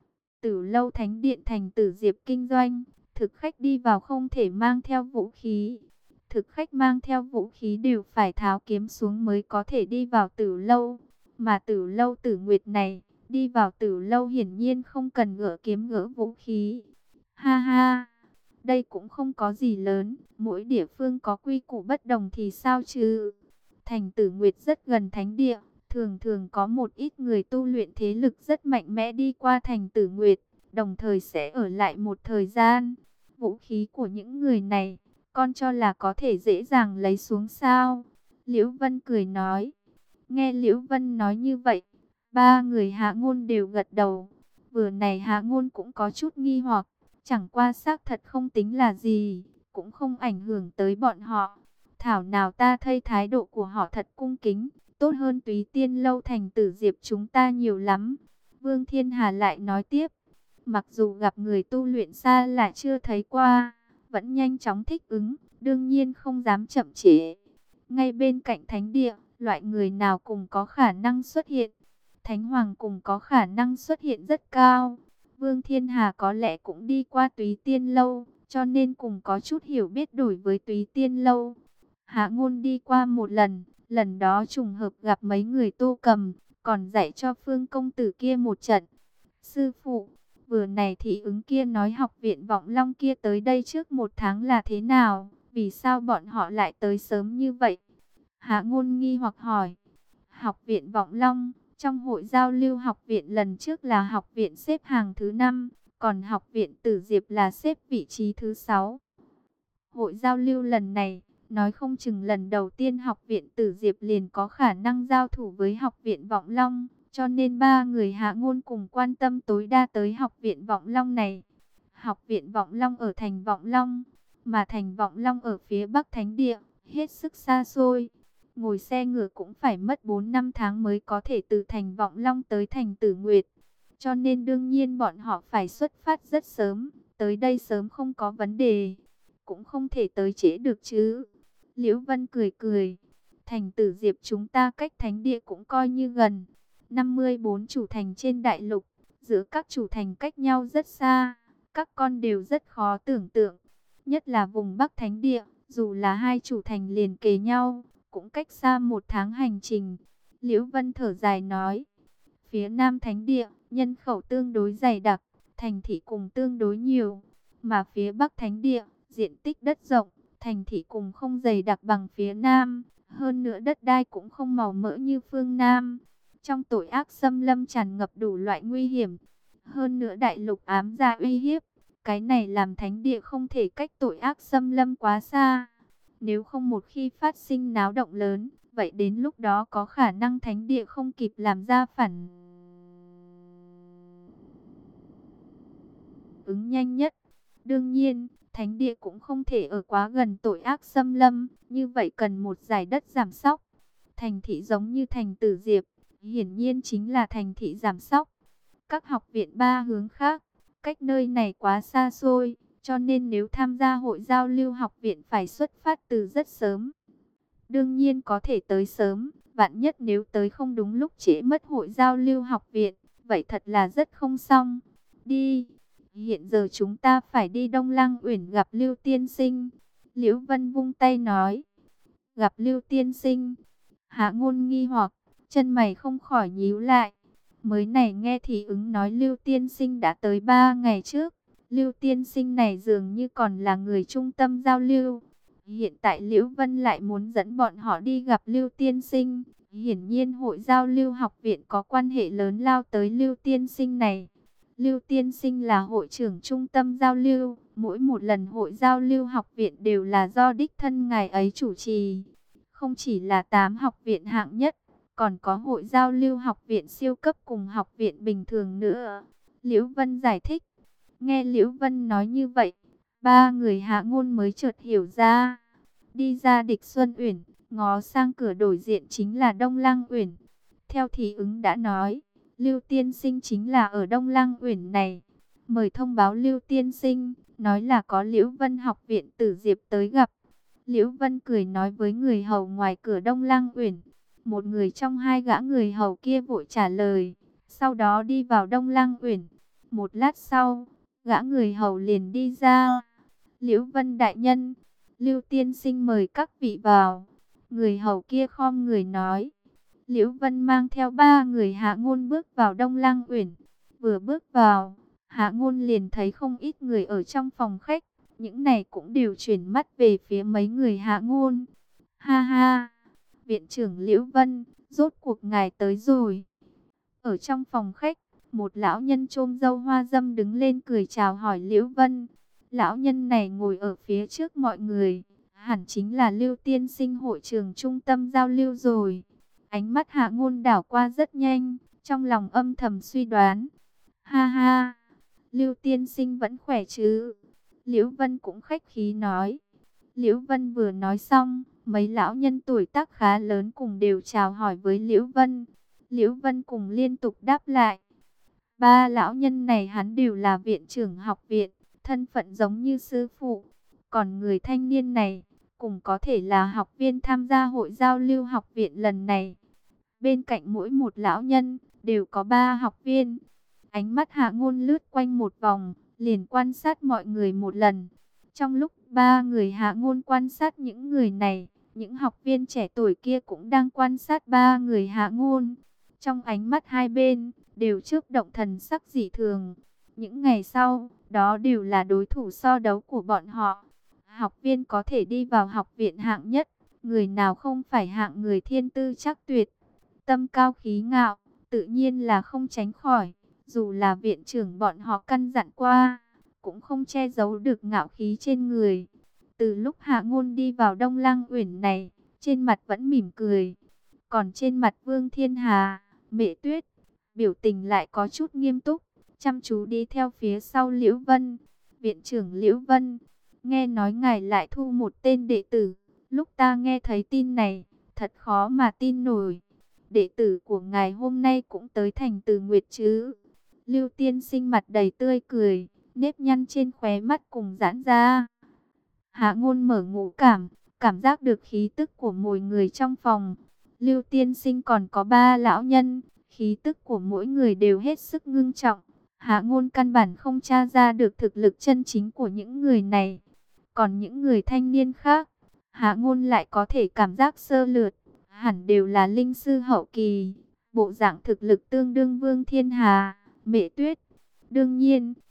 A: Tử lâu Thánh điện Thành Tử Diệp kinh doanh, thực khách đi vào không thể mang theo vũ khí. Thực khách mang theo vũ khí đều phải tháo kiếm xuống mới có thể đi vào Tử lâu. Mà Tử lâu Tử Nguyệt này, đi vào Tử lâu hiển nhiên không cần gỡ kiếm gỡ vũ khí. Ha ha, đây cũng không có gì lớn, mỗi địa phương có quy củ bất đồng thì sao chứ? Thành Tử Nguyệt rất gần thánh địa. Thường thường có một ít người tu luyện thế lực rất mạnh mẽ đi qua Thành Tử Nguyệt, đồng thời sẽ ở lại một thời gian. Vũ khí của những người này, con cho là có thể dễ dàng lấy xuống sao? Liễu Vân cười nói. Nghe Liễu Vân nói như vậy, 3 người Hạ Ngôn đều gật đầu. Vừa này Hạ Ngôn cũng có chút nghi hoặc, chẳng qua xác thật không tính là gì, cũng không ảnh hưởng tới bọn họ. Thảo nào ta thấy thái độ của họ thật cung kính, tốt hơn Túy Tiên lâu Thành Tử Diệp chúng ta nhiều lắm. Vương Thiên Hà lại nói tiếp, mặc dù gặp người tu luyện xa lại chưa thấy qua, vẫn nhanh chóng thích ứng, đương nhiên không dám chậm trễ. Ngay bên cạnh thánh địa, loại người nào cùng có khả năng xuất hiện, Thánh Hoàng cùng có khả năng xuất hiện rất cao. Vương Thiên Hà có lẽ cũng đi qua Túy Tiên lâu, cho nên cùng có chút hiểu biết đổi với Túy Tiên lâu. Hạ Ngôn đi qua một lần, lần đó trùng hợp gặp mấy người Tô Cầm, còn dạy cho Phương công tử kia một trận. Sư phụ, vừa này thì ứng kia nói học viện Vọng Long kia tới đây trước 1 tháng là thế nào? Vì sao bọn họ lại tới sớm như vậy? Hạ Ngôn nghi hoặc hỏi. Học viện Vọng Long, trong hội giao lưu học viện lần trước là học viện xếp hàng thứ 5, còn học viện Tử Diệp là xếp vị trí thứ 6. Hội giao lưu lần này, nói không chừng lần đầu tiên học viện Tử Diệp liền có khả năng giao thủ với học viện Vọng Long, cho nên 3 người Hạ Ngôn cùng quan tâm tối đa tới học viện Vọng Long này. Học viện Vọng Long ở thành Vọng Long, mà thành Vọng Long ở phía Bắc Thánh Địa, hết sức xa xôi. Ngồi xe ngựa cũng phải mất 4-5 tháng mới có thể từ thành Vọng Long tới thành Tử Nguyệt. Cho nên đương nhiên bọn họ phải xuất phát rất sớm, tới đây sớm không có vấn đề, cũng không thể tới trễ được chứ. Liễu Vân cười cười, Thành Tử Diệp chúng ta cách thánh địa cũng coi như gần. 54 chủ thành trên đại lục, giữa các chủ thành cách nhau rất xa, các con đều rất khó tưởng tượng. Nhất là vùng Bắc Thánh Địa, dù là 2 chủ thành liền kề nhau, cũng cách xa 1 tháng hành trình. Liễu Vân thở dài nói, phía Nam Thánh Địa, nhân khẩu tương đối dày đặc, thành thị cùng tương đối nhiều, mà phía Bắc Thánh Địa, diện tích đất rộng, thành thị cùng không dày đặc bằng phía Nam, hơn nữa đất đai cũng không màu mỡ như phương Nam. Trong tội ác xâm lâm tràn ngập đủ loại nguy hiểm, hơn nữa đại lục ám gia uy hiếp, cái này làm thánh địa không thể cách tội ác xâm lâm quá xa. Nếu không một khi phát sinh náo động lớn, vậy đến lúc đó có khả năng thánh địa không kịp làm ra phản ứng nhanh nhất. Đương nhiên, thánh địa cũng không thể ở quá gần tội ác xâm lâm, như vậy cần một giải đất giảm sóc. Thành thị giống như thành Tử Diệp, hiển nhiên chính là thành thị giảm sóc. Các học viện ba hướng khác, cách nơi này quá xa xôi, cho nên nếu tham gia hội giao lưu học viện phải xuất phát từ rất sớm. Đương nhiên có thể tới sớm, vạn nhất nếu tới không đúng lúc trễ mất hội giao lưu học viện, vậy thật là rất không xong. Đi, hiện giờ chúng ta phải đi Đông Lăng Uyển gặp Lưu Tiên Sinh. Liễu Vân vung tay nói, gặp Lưu Tiên Sinh. Hạ Ngôn nghi hoặc, chân mày không khỏi nhíu lại. Mới này nghe thì ứng nói Lưu Tiên Sinh đã tới 3 ngày trước. Lưu Tiên Sinh này dường như còn là người trung tâm giao lưu. Hiện tại Liễu Vân lại muốn dẫn bọn họ đi gặp Lưu Tiên Sinh. Hiển nhiên hội giao lưu học viện có quan hệ lớn lao tới Lưu Tiên Sinh này. Lưu Tiên Sinh là hội trưởng trung tâm giao lưu. Mỗi một lần hội giao lưu học viện đều là do đích thân ngài ấy chủ trì. Không chỉ là 8 học viện hạng nhất, còn có hội giao lưu học viện siêu cấp cùng học viện bình thường nữa. Liễu Vân giải thích. Nghe Liễu Vân nói như vậy, ba người Hạ Ngôn mới chợt hiểu ra. Đi ra Địch Xuân Uyển, ngó sang cửa đối diện chính là Đông Lăng Uyển. Theo Thí Ứng đã nói, Lưu Tiên Sinh chính là ở Đông Lăng Uyển này. Mời thông báo Lưu Tiên Sinh, nói là có Liễu Vân học viện Tử Diệp tới gặp. Liễu Vân cười nói với người hầu ngoài cửa Đông Lăng Uyển. Một người trong hai gã người hầu kia vội trả lời, sau đó đi vào Đông Lăng Uyển. Một lát sau, gã người hầu liền đi ra. Liễu Vân đại nhân, Lưu Tiên Sinh mời các vị vào. Người hầu kia khom người nói. Liễu Vân mang theo 3 người Hạ Ngôn bước vào Đông Lăng Uyển. Vừa bước vào, Hạ Ngôn liền thấy không ít người ở trong phòng khách. Những này cũng đều chuyển mắt về phía mấy người Hạ Ngôn. Ha ha, viện trưởng Liễu Vân, rốt cuộc ngài tới rồi. Ở trong phòng khách, một lão nhân chôm râu hoa râm đứng lên cười chào hỏi Liễu Vân. Lão nhân này ngồi ở phía trước mọi người, hẳn chính là Lưu Tiên Sinh hội trường trung tâm giao lưu rồi. Ánh mắt Hạ Ngôn đảo qua rất nhanh, trong lòng âm thầm suy đoán. Ha ha, Lưu Tiên Sinh vẫn khỏe chứ? Liễu Vân cũng khách khí nói. Liễu Vân vừa nói xong, mấy lão nhân tuổi tác khá lớn cùng đều chào hỏi với Liễu Vân. Liễu Vân cùng liên tục đáp lại. 3 lão nhân này hắn đều là viện trưởng học viện, thân phận giống như sư phụ. Còn người thanh niên này, cũng có thể là học viên tham gia hội giao lưu học viện lần này. Bên cạnh mỗi một lão nhân, đều có 3 học viên. Ánh mắt Hạ Ngôn lướt quanh một vòng, liền quan sát mọi người một lần. Trong lúc 3 người Hạ Ngôn quan sát những người này, những học viên trẻ tuổi kia cũng đang quan sát 3 người Hạ Ngôn. Trong ánh mắt hai bên, đều chớp động thần sắc dị thường. Những ngày sau, đó đều là đối thủ so đấu của bọn họ. Học viên có thể đi vào học viện hạng nhất, người nào không phải hạng người thiên tư chắc tuyệt. Tâm cao khí ngạo, tự nhiên là không tránh khỏi. Dù là viện trưởng bọn họ căn dặn qua, cũng không che giấu được ngạo khí trên người. Từ lúc Hạ Ngôn đi vào Đông Lăng Uyển này, trên mặt vẫn mỉm cười. Còn trên mặt Vương Thiên Hà, Mẹ Tuyết, biểu tình lại có chút nghiêm túc, chăm chú đi theo phía sau Liễu Vân. Viện trưởng Liễu Vân, nghe nói ngài lại thu một tên đệ tử. Lúc ta nghe thấy tin này, thật khó mà tin nổi. Đệ tử của ngài hôm nay cũng tới thành Từ Nguyệt chứ? Lưu Tiên Sinh mặt đầy tươi cười, nếp nhăn trên khóe mắt cùng giãn ra. Hạ Ngôn mở ngũ cảm, cảm giác được khí tức của mỗi người trong phòng. Lưu Tiên Sinh còn có 3 lão nhân, khí tức của mỗi người đều hết sức ngưng trọng. Hạ Ngôn căn bản không tra ra được thực lực chân chính của những người này. Còn những người thanh niên khác, Hạ Ngôn lại có thể cảm giác sơ lược, hẳn đều là linh sư hậu kỳ, bộ dạng thực lực tương đương Vương Thiên Hà, Mẹ Tuyết. Đương nhiên,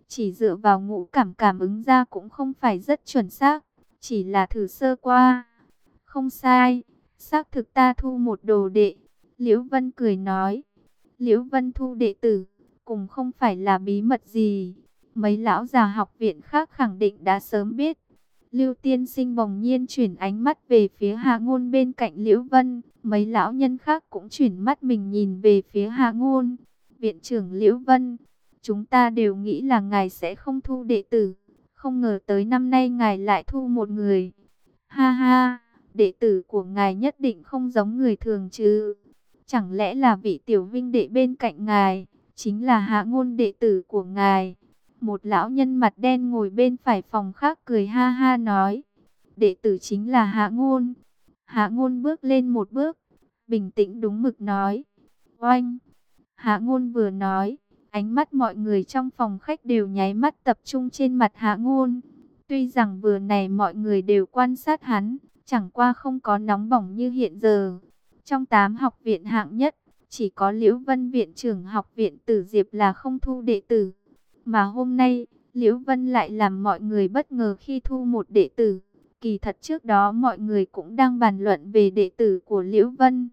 A: Chỉ dựa vào ngũ cảm cảm ứng ra cũng không phải rất chuẩn xác, chỉ là thử sơ qua. Không sai, xác thực ta thu một đồ đệ. Liễu Vân cười nói. Liễu Vân thu đệ tử, cũng không phải là bí mật gì. Mấy lão già học viện khác khẳng định đã sớm biết. Lưu Tiên Sinh bỗng nhiên chuyển ánh mắt về phía Hạ Ngôn bên cạnh Liễu Vân. Mấy lão nhân khác cũng chuyển mắt mình nhìn về phía Hạ Ngôn. Viện trưởng Liễu Vân, chúng ta đều nghĩ là ngài sẽ không thu đệ tử. Không ngờ tới năm nay ngài lại thu một người. Ha ha, đệ tử của ngài nhất định không giống người thường chứ. Chẳng lẽ là vị tiểu vinh đệ bên cạnh ngài, chính là Hạ Ngôn đệ tử của ngài? Một lão nhân mặt đen ngồi bên phải phòng khác cười ha ha nói. Đệ tử chính là Hạ Ngôn. Hạ Ngôn bước lên một bước, bình tĩnh đúng mực nói. Oanh! Hạ Ngôn vừa nói, ánh mắt mọi người trong phòng khách đều nháy mắt tập trung trên mặt Hạ Ngôn. Tuy rằng vừa này mọi người đều quan sát hắn, chẳng qua không có nóng bỏng như hiện giờ. Trong 8 học viện hạng nhất, chỉ có Liễu Vân viện trưởng học viện Tử Diệp là không thu đệ tử. Mà hôm nay, Liễu Vân lại làm mọi người bất ngờ khi thu một đệ tử. Kỳ thật trước đó mọi người cũng đang bàn luận về đệ tử của Liễu Vân.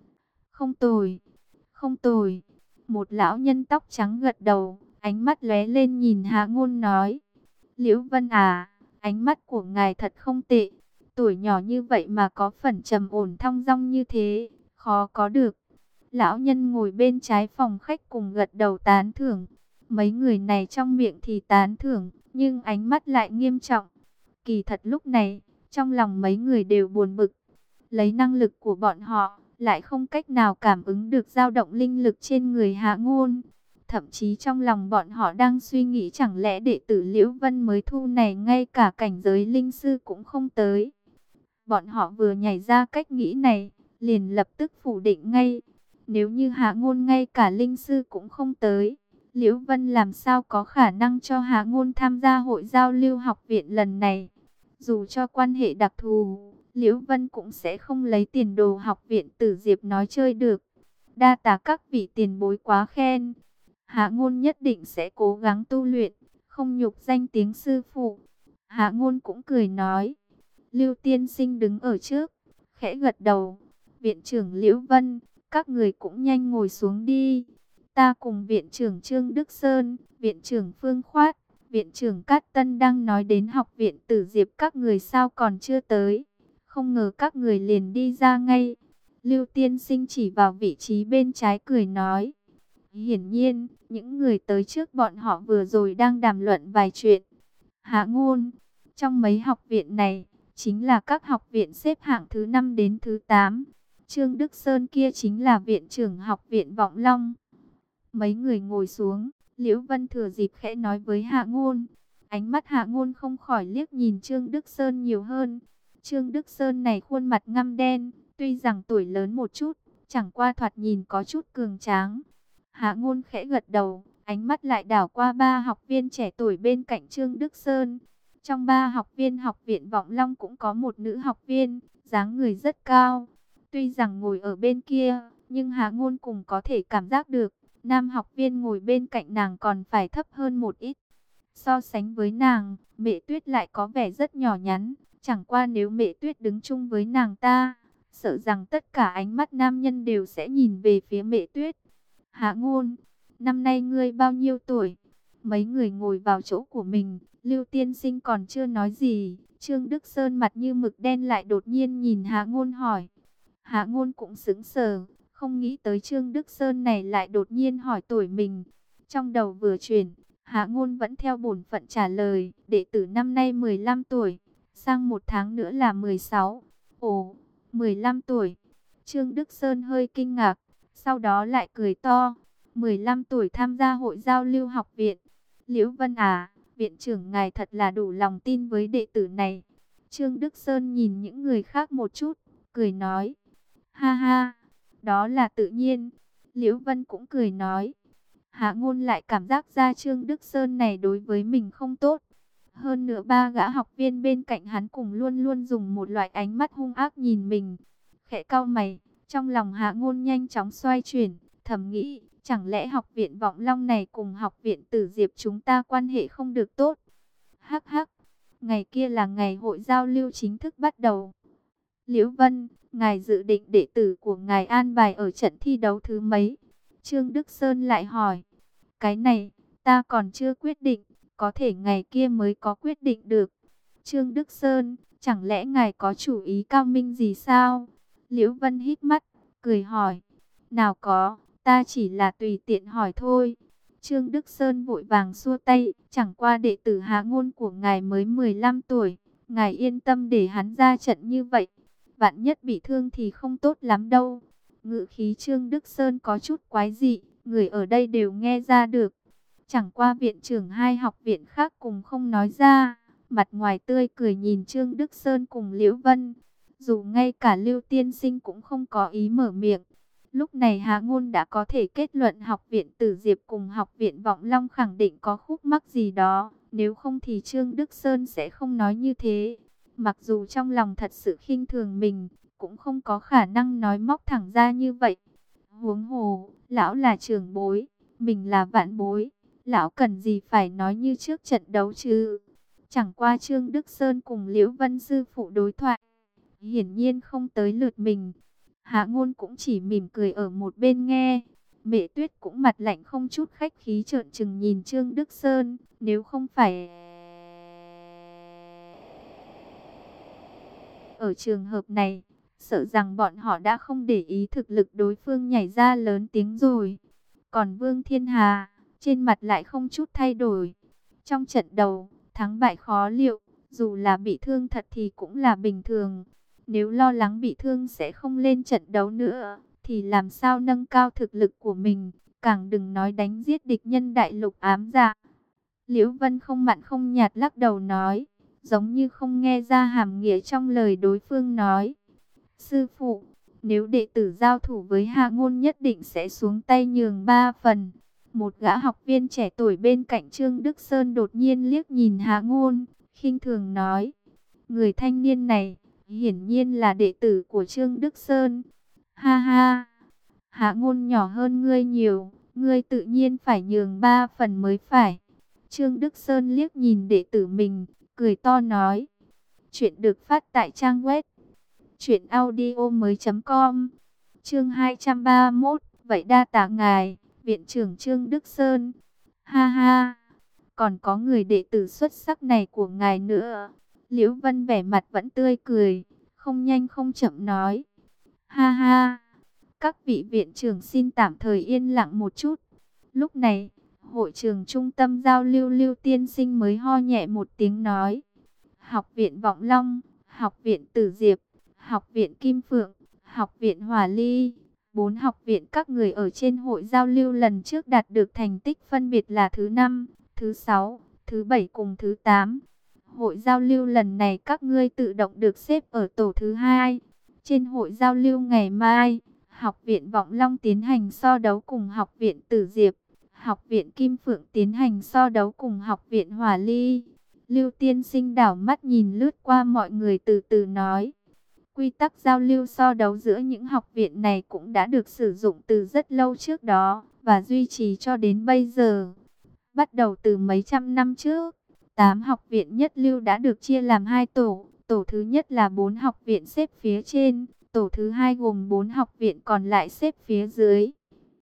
A: Không tồi, không tồi. Một lão nhân tóc trắng gật đầu, ánh mắt lóe lên nhìn Hạ Ngôn nói. Liễu Vân à, ánh mắt của ngài thật không tệ. Tuổi nhỏ như vậy mà có phần trầm ổn thong dong như thế, khó có được. Lão nhân ngồi bên trái phòng khách cùng gật đầu tán thưởng. Mấy người này trong miệng thì tán thưởng, nhưng ánh mắt lại nghiêm trọng. Kỳ thật lúc này, trong lòng mấy người đều buồn bực. Lấy năng lực của bọn họ, lại không cách nào cảm ứng được dao động linh lực trên người Hạ Ngôn. Thậm chí trong lòng bọn họ đang suy nghĩ chẳng lẽ đệ tử Liễu Vân mới thu này ngay cả cảnh giới linh sư cũng không tới. Bọn họ vừa nhảy ra cách nghĩ này, liền lập tức phủ định ngay. Nếu như Hạ Ngôn ngay cả linh sư cũng không tới, Liễu Vân làm sao có khả năng cho Hạ Ngôn tham gia hội giao lưu học viện lần này. Dù cho quan hệ đặc thù, Liễu Vân cũng sẽ không lấy tiền đồ học viện Tử Diệp nói chơi được. Đa tạ các vị tiền bối quá khen. Hạ Ngôn nhất định sẽ cố gắng tu luyện, không nhục danh tiếng sư phụ. Hạ Ngôn cũng cười nói. Lưu Tiên Sinh đứng ở trước, khẽ gật đầu. Viện trưởng Liễu Vân, các người cũng nhanh ngồi xuống đi. Ta cùng viện trưởng Trương Đức Sơn, viện trưởng Phương Khoát, viện trưởng Cát Tân đang nói đến học viện Tử Diệp các người sao còn chưa tới. Không ngờ các người liền đi ra ngay. Lưu Tiên Sinh chỉ vào vị trí bên trái cười nói. Hiển nhiên, những người tới trước bọn họ vừa rồi đang đàm luận vài chuyện. Hạ Ngôn, trong mấy học viện này, chính là các học viện xếp hạng thứ 5 đến thứ 8. Trương Đức Sơn kia chính là viện trưởng học viện Vọng Long. Mấy người ngồi xuống, Liễu Vân thừa dịp khẽ nói với Hạ Ngôn. Ánh mắt Hạ Ngôn không khỏi liếc nhìn Trương Đức Sơn nhiều hơn. Trương Đức Sơn này khuôn mặt ngăm đen, tuy rằng tuổi lớn một chút, chẳng qua thoạt nhìn có chút cường tráng. Hạ Ngôn khẽ gật đầu, ánh mắt lại đảo qua 3 học viên trẻ tuổi bên cạnh Trương Đức Sơn. Trong 3 học viên học viện Vọng Long cũng có một nữ học viên, dáng người rất cao. Tuy rằng ngồi ở bên kia, nhưng Hạ Ngôn cũng có thể cảm giác được, nam học viên ngồi bên cạnh nàng còn phải thấp hơn một ít. So sánh với nàng, Mẹ Tuyết lại có vẻ rất nhỏ nhắn. Chẳng qua nếu Mẹ Tuyết đứng chung với nàng ta, sợ rằng tất cả ánh mắt nam nhân đều sẽ nhìn về phía Mẹ Tuyết. Hạ Ngôn, năm nay ngươi bao nhiêu tuổi? Mấy người ngồi vào chỗ của mình, Lưu Tiên Sinh còn chưa nói gì. Trương Đức Sơn mặt như mực đen lại đột nhiên nhìn Hạ Ngôn hỏi. Hạ Ngôn cũng sững sờ, không nghĩ tới Trương Đức Sơn này lại đột nhiên hỏi tuổi mình. Trong đầu vừa chuyển, Hạ Ngôn vẫn theo bổn phận trả lời, đệ tử năm nay 15 tuổi, sang 1 tháng nữa là 16. Ồ, 15 tuổi. Trương Đức Sơn hơi kinh ngạc, sau đó lại cười to. 15 tuổi tham gia hội giao lưu học viện. Liễu Vân à, viện trưởng ngài thật là đủ lòng tin với đệ tử này. Trương Đức Sơn nhìn những người khác một chút, cười nói. Ha ha, đó là tự nhiên. Liễu Vân cũng cười nói. Hạ Ngôn lại cảm giác ra Trương Đức Sơn này đối với mình không tốt. Hơn nữa 3 gã học viên bên cạnh hắn cùng luôn luôn dùng một loại ánh mắt hung ác nhìn mình. Khẽ cau mày, trong lòng Hạ Ngôn nhanh chóng xoay chuyển, thầm nghĩ, Chẳng lẽ học viện Vọng Long này cùng học viện Tử Diệp chúng ta quan hệ không được tốt? Hắc hắc, ngày kia là ngày hội giao lưu chính thức bắt đầu. Liễu Vân, ngài dự định đệ tử của ngài an bài ở trận thi đấu thứ mấy? Trương Đức Sơn lại hỏi. Cái này, ta còn chưa quyết định, có thể ngày kia mới có quyết định được. Trương Đức Sơn, chẳng lẽ ngài có chủ ý cao minh gì sao? Liễu Vân hít mắt, cười hỏi. Nào có, ta chỉ là tùy tiện hỏi thôi. Trương Đức Sơn vội vàng xua tay, chẳng qua đệ tử Hạ Ngôn của ngài mới 15 tuổi, ngài yên tâm để hắn ra trận như vậy. Vạn nhất bị thương thì không tốt lắm đâu. Ngữ khí Trương Đức Sơn có chút quái dị, người ở đây đều nghe ra được. Chẳng qua viện trưởng hai học viện khác cùng không nói ra, mặt ngoài tươi cười nhìn Trương Đức Sơn cùng Liễu Vân. Dù ngay cả Lưu Tiên Sinh cũng không có ý mở miệng. Lúc này Hạ Ngôn đã có thể kết luận học viện Tử Diệp cùng học viện Vọng Long khẳng định có khúc mắc gì đó. Nếu không thì Trương Đức Sơn sẽ không nói như thế. Mặc dù trong lòng thật sự khinh thường mình, cũng không có khả năng nói móc thẳng ra như vậy. Huống hồ, lão là trưởng bối, mình là vạn bối. Lão cần gì phải nói như trước trận đấu chứ? Chẳng qua Trương Đức Sơn cùng Liễu Vân sư phụ đối thoại, hiển nhiên không tới lượt mình. Hạ Ngôn cũng chỉ mỉm cười ở một bên nghe. Mẹ Tuyết cũng mặt lạnh không chút khách khí trợn trừng nhìn Trương Đức Sơn. Nếu không phải ở trường hợp này, sợ rằng bọn họ đã không để ý thực lực đối phương nhảy ra lớn tiếng rồi. Còn Vương Thiên Hà, trên mặt lại không chút thay đổi. Trong trận đầu, thắng bại khó liệu, dù là bị thương thật thì cũng là bình thường. Nếu lo lắng bị thương sẽ không lên trận đấu nữa, thì làm sao nâng cao thực lực của mình, càng đừng nói đánh giết địch nhân đại lục ám dạ. Liễu Vân không mặn không nhạt lắc đầu nói, giống như không nghe ra hàm nghĩa trong lời đối phương nói. Sư phụ, nếu đệ tử giao thủ với Hạ Ngôn nhất định sẽ xuống tay nhường 3 phần. Một gã học viên trẻ tuổi bên cạnh Trương Đức Sơn đột nhiên liếc nhìn Hạ Ngôn, khinh thường nói. Người thanh niên này, hiển nhiên là đệ tử của Trương Đức Sơn. Ha ha, Hạ Ngôn nhỏ hơn ngươi nhiều, ngươi tự nhiên phải nhường 3 phần mới phải. Trương Đức Sơn liếc nhìn đệ tử mình, cười to nói. Chuyện được phát tại trang web truyệnaudiomoi.com. Chương 231, vậy đa tạ ngài, viện trưởng Trương Đức Sơn. Ha ha, còn có người đệ tử xuất sắc này của ngài nữa. Liễu Vân vẻ mặt vẫn tươi cười, không nhanh không chậm nói. Ha ha, các vị viện trưởng xin tạm thời yên lặng một chút. Lúc này, hội trường trung tâm giao lưu Lưu Tiên Sinh mới ho nhẹ một tiếng nói. Học viện Vọng Long, học viện Tử Diệp, học viện Kim Phượng, học viện Hỏa Ly, 4 học viện các người ở trên hội giao lưu lần trước đạt được thành tích phân biệt là thứ 5, thứ 6, thứ 7 cùng thứ 8. Hội giao lưu lần này các ngươi tự động được xếp ở tổ thứ 2. Trên hội giao lưu ngày mai, học viện Vọng Long tiến hành so đấu cùng học viện Tử Diệp, học viện Kim Phượng tiến hành so đấu cùng học viện Hỏa Ly. Lưu Tiên Sinh đảo mắt nhìn lướt qua mọi người từ từ nói. Quy tắc giao lưu so đấu giữa những học viện này cũng đã được sử dụng từ rất lâu trước đó và duy trì cho đến bây giờ. Bắt đầu từ mấy trăm năm trước, 8 học viện nhất lưu đã được chia làm 2 tổ. Tổ thứ nhất là 4 học viện xếp phía trên, tổ thứ hai gồm 4 học viện còn lại xếp phía dưới.